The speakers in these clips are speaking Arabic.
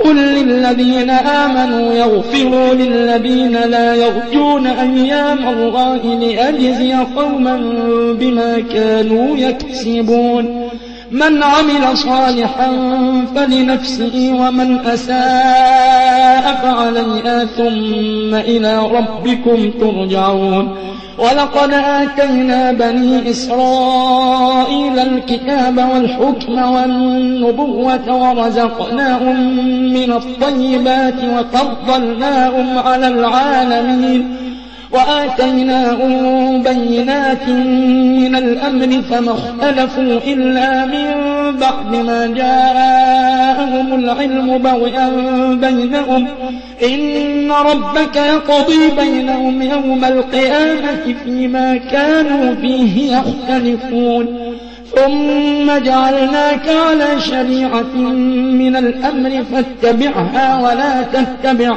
قل للذين آمنوا يغفروا للذين لا يرجون أيام الله ليجزي قوما بما كانوا يكسبون من عمل صالحا فلنفسه ومن أساء فعليها ثم إلى ربكم ترجعون ولقد آتينا بني إسرائيل الكتاب والحكم والنبوة ورزقناهم من الطيبات وفضلناهم على العالمين وآتيناهم بينات من الأمر فما اختلفوا إلا من بعد ما جاءهم العلم بغيا بينهم إن ربك يقضي بينهم يوم القيامة فيما كانوا فيه يختلفون ثم جعلناك على شريعة من الأمر فاتبعها ولا تتبع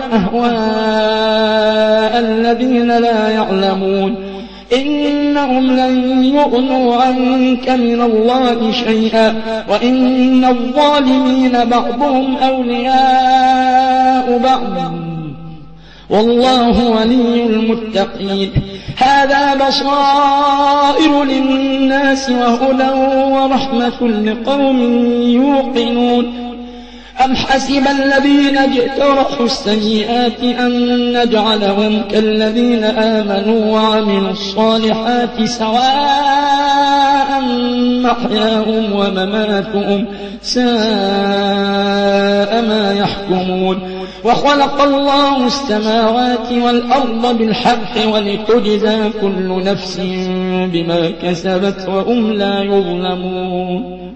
أهواء الذين لا يعلمون إنهم لن يغنوا عنك من الله شيئا وإن الظالمين بعضهم أولياء بعض والله ولي المتقين هذا بصائر للناس وهدى ورحمة لقوم يوقنون أم حسب الذين اجترحوا السيئات أن نجعلهم كالذين آمنوا وعملوا الصالحات سواء محياهم ومماتهم ساء ما يحكمون وخلق الله السماوات والأرض بالحق ولتجزى كل نفس بما كسبت وهم لا يظلمون